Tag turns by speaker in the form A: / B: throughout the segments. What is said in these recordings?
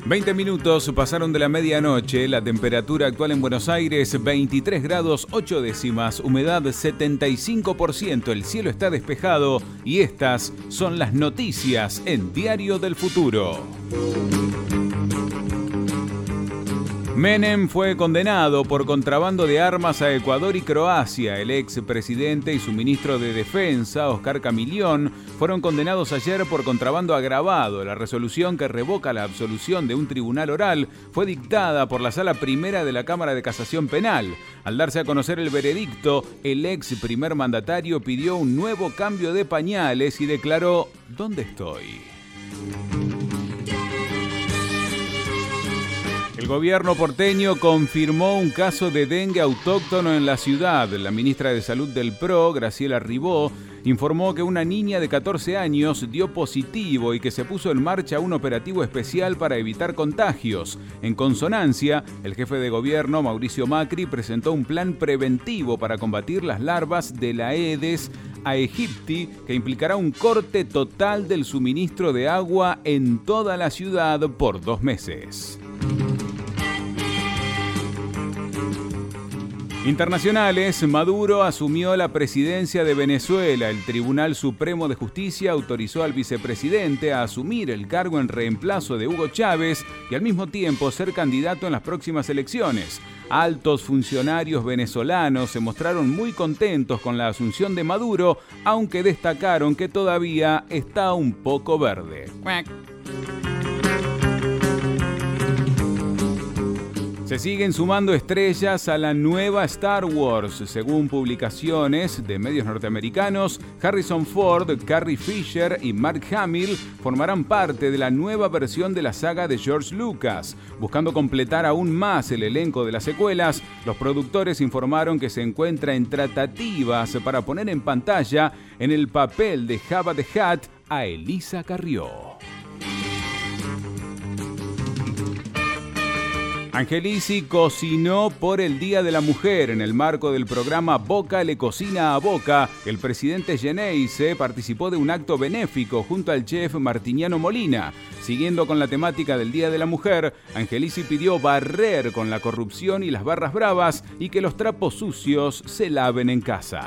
A: 20 minutos pasaron de la medianoche, la temperatura actual en Buenos Aires 23 grados 8 décimas, humedad 75%, el cielo está despejado y estas son las noticias en Diario del Futuro. Menem fue condenado por contrabando de armas a Ecuador y Croacia. El expresidente y su ministro de Defensa, Oscar Camilión, fueron condenados ayer por contrabando agravado. La resolución que revoca la absolución de un tribunal oral fue dictada por la Sala Primera de la Cámara de Casación Penal. Al darse a conocer el veredicto, el ex primer mandatario pidió un nuevo cambio de pañales y declaró: ¿dónde estoy? El gobierno porteño confirmó un caso de dengue autóctono en la ciudad. La ministra de Salud del PRO, Graciela Ribó, informó que una niña de 14 años dio positivo y que se puso en marcha un operativo especial para evitar contagios. En consonancia, el jefe de gobierno, Mauricio Macri, presentó un plan preventivo para combatir las larvas de la Aedes aegypti, que implicará un corte total del suministro de agua en toda la ciudad por 2 meses. Internacionales, Maduro asumió la presidencia de Venezuela. El Tribunal Supremo de Justicia autorizó al vicepresidente a asumir el cargo en reemplazo de Hugo Chávez y al mismo tiempo ser candidato en las próximas elecciones. Altos funcionarios venezolanos se mostraron muy contentos con la asunción de Maduro, aunque destacaron que todavía está un poco verde. Se siguen sumando estrellas a la nueva Star Wars. Según publicaciones de medios norteamericanos, Harrison Ford, Carrie Fisher y Mark Hamill formarán parte de la nueva versión de la saga de George Lucas. Buscando completar aún más el elenco de las secuelas, los productores informaron que se encuentra en tratativas para poner en pantalla en el papel de Jabba the Hutt a Elisa Carrió. Angelici cocinó por el Día de la Mujer. En el marco del programa Boca le cocina a Boca, el presidente Geneise participó de un acto benéfico junto al chef Martiniano Molina. Siguiendo con la temática del Día de la Mujer, Angelici pidió barrer con la corrupción y las barras bravas y que los trapos sucios se laven en casa.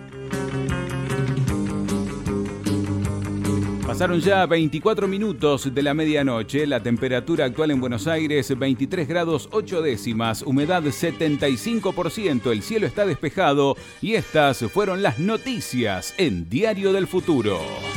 A: Pasaron ya 24 minutos de la medianoche, la temperatura actual en Buenos Aires 23 grados 8 décimas, humedad 75%, el cielo está despejado y estas fueron las noticias en Diario del Futuro.